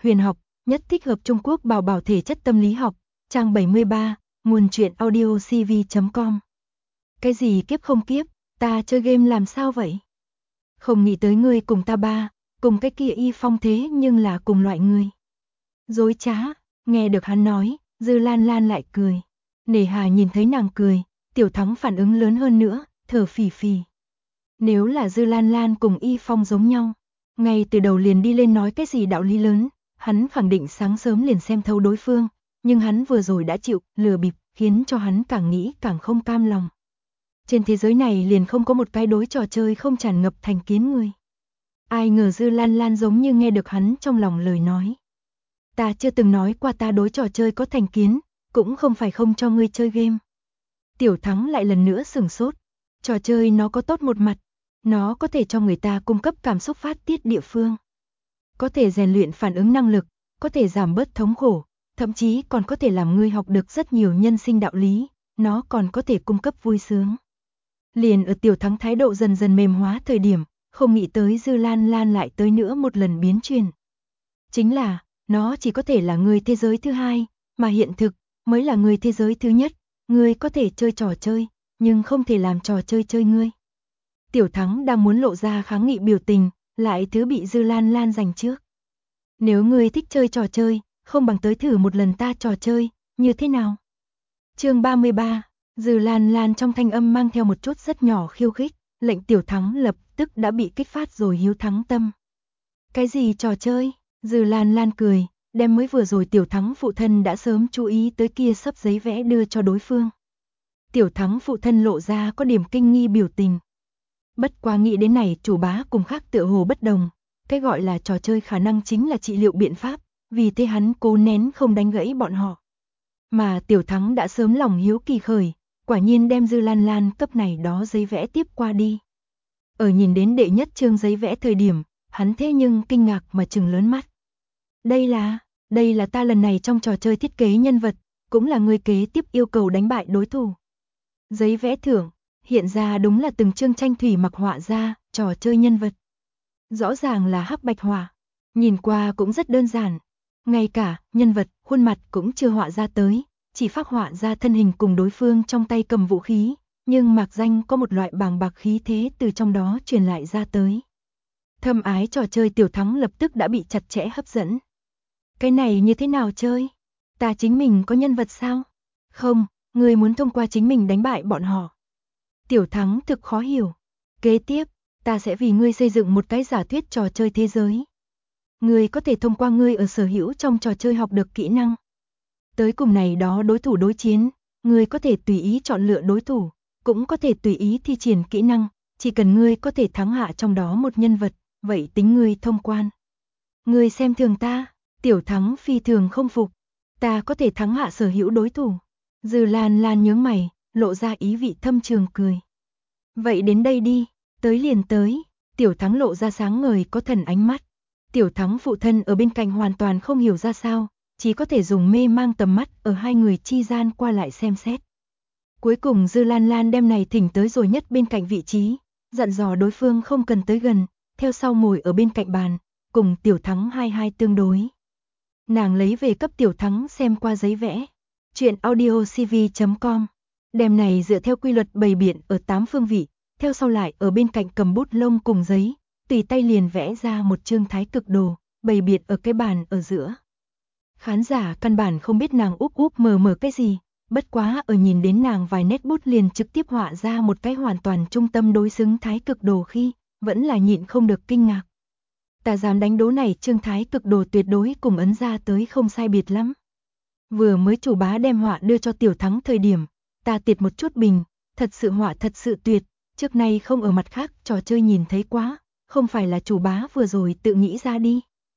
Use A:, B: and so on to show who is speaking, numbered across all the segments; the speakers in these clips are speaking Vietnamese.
A: huyền học, nhất thích hợp Trung Quốc bảo bảo thể chất tâm lý học, trang 73, nguồn truyện audio cv.com. Cái gì kiếp không kiếp, ta chơi game làm sao vậy? Không nghĩ tới ngươi cùng ta ba, cùng cái kia Y Phong thế nhưng là cùng loại người. Dối trá, nghe được hắn nói, Dư Lan Lan lại cười. Nề hà nhìn thấy nàng cười, Tiểu Thắng phản ứng lớn hơn nữa, thở phì phì. Nếu là Dư Lan Lan cùng Y Phong giống nhau, ngay từ đầu liền đi lên nói cái gì đạo lý lớn, hắn khẳng định sáng sớm liền xem thấu đối phương, nhưng hắn vừa rồi đã chịu lừa bịp, khiến cho hắn càng nghĩ càng không cam lòng. Trên thế giới này liền không có một cái đối trò chơi không tràn ngập thành kiến người. Ai ngờ Dư Lan Lan giống như nghe được hắn trong lòng lời nói. Ta chưa từng nói qua ta đối trò chơi có thành kiến, cũng không phải không cho ngươi chơi game. Tiểu Thắng lại lần nữa sửng sốt. Trò chơi nó có tốt một mặt, nó có thể cho người ta cung cấp cảm xúc phát tiết địa phương. Có thể rèn luyện phản ứng năng lực, có thể giảm bớt thống khổ, thậm chí còn có thể làm ngươi học được rất nhiều nhân sinh đạo lý, nó còn có thể cung cấp vui sướng. Liền ở Tiểu Thắng thái độ dần dần mềm hóa thời điểm, không nghĩ tới Dư Lan Lan lại tới nữa một lần biến chuyển. Chính là, nó chỉ có thể là người thế giới thứ hai, mà hiện thực mới là người thế giới thứ nhất. Ngươi có thể chơi trò chơi, nhưng không thể làm trò chơi chơi ngươi. Tiểu Thắng đang muốn lộ ra kháng nghị biểu tình, lại thứ bị Dư Lan Lan giành trước. Nếu ngươi thích chơi trò chơi, không bằng tới thử một lần ta trò chơi, như thế nào? Chương 33, Dư Lan Lan trong thanh âm mang theo một chút rất nhỏ khiêu khích, lệnh Tiểu Thắng lập tức đã bị kích phát rồi hiếu thắng tâm. Cái gì trò chơi? Dư Lan Lan cười, đem mới vừa rồi Tiểu Thắng phụ thân đã sớm chú ý tới kia sấp giấy vẽ đưa cho đối phương. Tiểu Thắng phụ thân lộ ra có điểm kinh nghi biểu tình. Bất quá nghĩ đến này chủ bá cùng khác tựa hồ bất đồng, cái gọi là trò chơi khả năng chính là trị liệu biện pháp, vì thế hắn cố nén không đánh gãy bọn họ. Mà Tiểu Thắng đã sớm lòng hiếu kỳ khởi, quả nhiên đem Dư Lan Lan cấp này đó giấy vẽ tiếp qua đi. Ở nhìn đến đệ nhất chương giấy vẽ thời điểm, hắn thế nhưng kinh ngạc mà trừng lớn mắt. Đây là ta lần này trong trò chơi thiết kế nhân vật, cũng là người kế tiếp yêu cầu đánh bại đối thủ. Giấy vẽ thưởng, hiện ra đúng là từng chương tranh thủy mặc họa ra, trò chơi nhân vật. Rõ ràng là hắc bạch họa, nhìn qua cũng rất đơn giản. Ngay cả, nhân vật, khuôn mặt cũng chưa họa ra tới, chỉ phác họa ra thân hình cùng đối phương trong tay cầm vũ khí, nhưng mạc danh có một loại bàng bạc khí thế từ trong đó truyền lại ra tới. Thâm ái trò chơi Tiểu Thắng lập tức đã bị chặt chẽ hấp dẫn. Cái này như thế nào chơi? Ta chính mình có nhân vật sao? Không, ngươi muốn thông qua chính mình đánh bại bọn họ. Tiểu Thắng thực khó hiểu. Kế tiếp, ta sẽ vì ngươi xây dựng một cái giả thuyết trò chơi thế giới. Ngươi có thể thông qua ngươi ở sở hữu trong trò chơi học được kỹ năng. Tới cùng này đó đối thủ đối chiến, ngươi có thể tùy ý chọn lựa đối thủ, cũng có thể tùy ý thi triển kỹ năng, chỉ cần ngươi có thể thắng hạ trong đó một nhân vật, vậy tính ngươi thông quan. Ngươi xem thường ta, Tiểu Thắng phi thường không phục, ta có thể thắng hạ sở hữu đối thủ. Dư Lan Lan nhướng mày, lộ ra ý vị thâm trường cười. Vậy đến đây đi, tới liền tới, Tiểu Thắng lộ ra sáng ngời có thần ánh mắt. Tiểu Thắng phụ thân ở bên cạnh hoàn toàn không hiểu ra sao, chỉ có thể dùng mê mang tầm mắt ở hai người chi gian qua lại xem xét. Cuối cùng Dư Lan Lan đem này thỉnh tới rồi nhất bên cạnh vị trí, dặn dò đối phương không cần tới gần, theo sau ngồi ở bên cạnh bàn, cùng Tiểu Thắng hai tương đối. Nàng lấy về cấp Tiểu Thắng xem qua giấy vẽ. Chuyện audio cv.com. Đem này dựa theo quy luật bày biện ở 8 phương vị, theo sau lại ở bên cạnh cầm bút lông cùng giấy, tùy tay liền vẽ ra một chương thái cực đồ, bày biện ở cái bàn ở giữa. Khán giả căn bản không biết nàng úp mờ cái gì, bất quá ở nhìn đến nàng vài nét bút liền trực tiếp họa ra một cái hoàn toàn trung tâm đối xứng thái cực đồ khi, vẫn là nhịn không được kinh ngạc. Ta dám đánh đố này chương thái cực đồ tuyệt đối cùng ấn ra tới không sai biệt lắm. Vừa mới chủ bá đem họa đưa cho Tiểu Thắng thời điểm, ta tiệt một chút bình, thật sự họa thật sự tuyệt, trước nay không ở mặt khác trò chơi nhìn thấy quá, không phải là chủ bá vừa rồi tự nghĩ ra đi.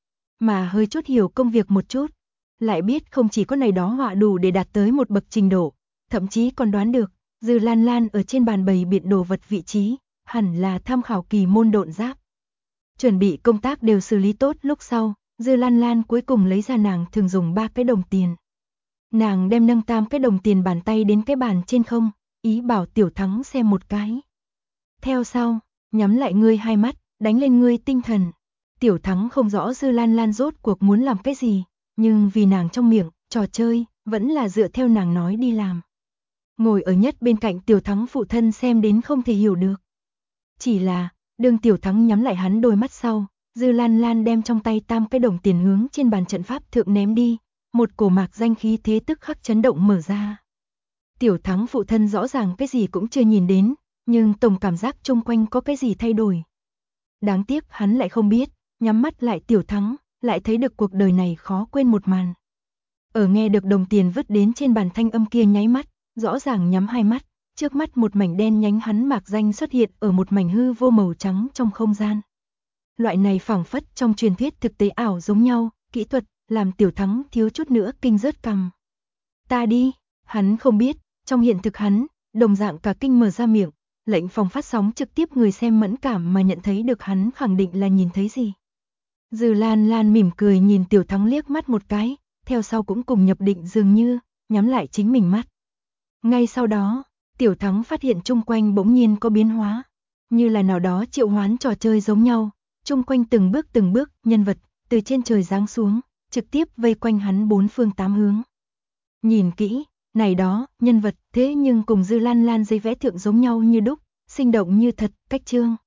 A: Mà hơi chút hiểu công việc một chút, lại biết không chỉ có này đó họa đủ để đạt tới một bậc trình độ, thậm chí còn đoán được, Dư Lan Lan ở trên bàn bày biện đồ vật vị trí, hẳn là tham khảo kỳ môn độn giáp. Chuẩn bị công tác đều xử lý tốt lúc sau, Dư Lan Lan cuối cùng lấy ra nàng thường dùng 3 cái đồng tiền. Nàng đem nâng 8 cái đồng tiền bàn tay đến cái bàn trên không, ý bảo Tiểu Thắng xem một cái. Theo sau, nhắm lại ngươi hai mắt, đánh lên ngươi tinh thần. Tiểu Thắng không rõ Dư Lan Lan rốt cuộc muốn làm cái gì, nhưng vì nàng trong miệng, trò chơi, vẫn là dựa theo nàng nói đi làm. Ngồi ở nhất bên cạnh Tiểu Thắng phụ thân xem đến không thể hiểu được. Chỉ là, đương Tiểu Thắng nhắm lại hắn đôi mắt sau, Dư Lan Lan đem trong tay tam cái đồng tiền hướng trên bàn trận pháp thượng ném đi, một cổ mạc danh khí thế tức khắc chấn động mở ra. Tiểu Thắng phụ thân rõ ràng cái gì cũng chưa nhìn đến, nhưng tổng cảm giác chung quanh có cái gì thay đổi. Đáng tiếc hắn lại không biết, nhắm mắt lại Tiểu Thắng, lại thấy được cuộc đời này khó quên một màn. Ở nghe được đồng tiền vứt đến trên bàn thanh âm kia nháy mắt, rõ ràng nhắm hai mắt, trước mắt một mảnh đen nhánh hắn mạc danh xuất hiện ở một mảnh hư vô màu trắng trong không gian. Loại này phảng phất trong truyền thuyết thực tế ảo giống nhau, kỹ thuật, làm Tiểu Thắng thiếu chút nữa kinh rớt cằm. Ta đi, hắn không biết, trong hiện thực hắn, đồng dạng cả kinh mở ra miệng, lệnh phòng phát sóng trực tiếp người xem mẫn cảm mà nhận thấy được hắn khẳng định là nhìn thấy gì. Dư Lan Lan mỉm cười nhìn Tiểu Thắng liếc mắt một cái, theo sau cũng cùng nhập định dường như, nhắm lại chính mình mắt. Ngay sau đó, Tiểu Thắng phát hiện chung quanh bỗng nhiên có biến hóa, như là nào đó triệu hoán trò chơi giống nhau, chung quanh từng bước, nhân vật, từ trên trời giáng xuống, trực tiếp vây quanh hắn bốn phương tám hướng. Nhìn kỹ, này đó, nhân vật, thế nhưng cùng Dư Lan Lan giấy vẽ thượng giống nhau như đúc, sinh động như thật, cách trương.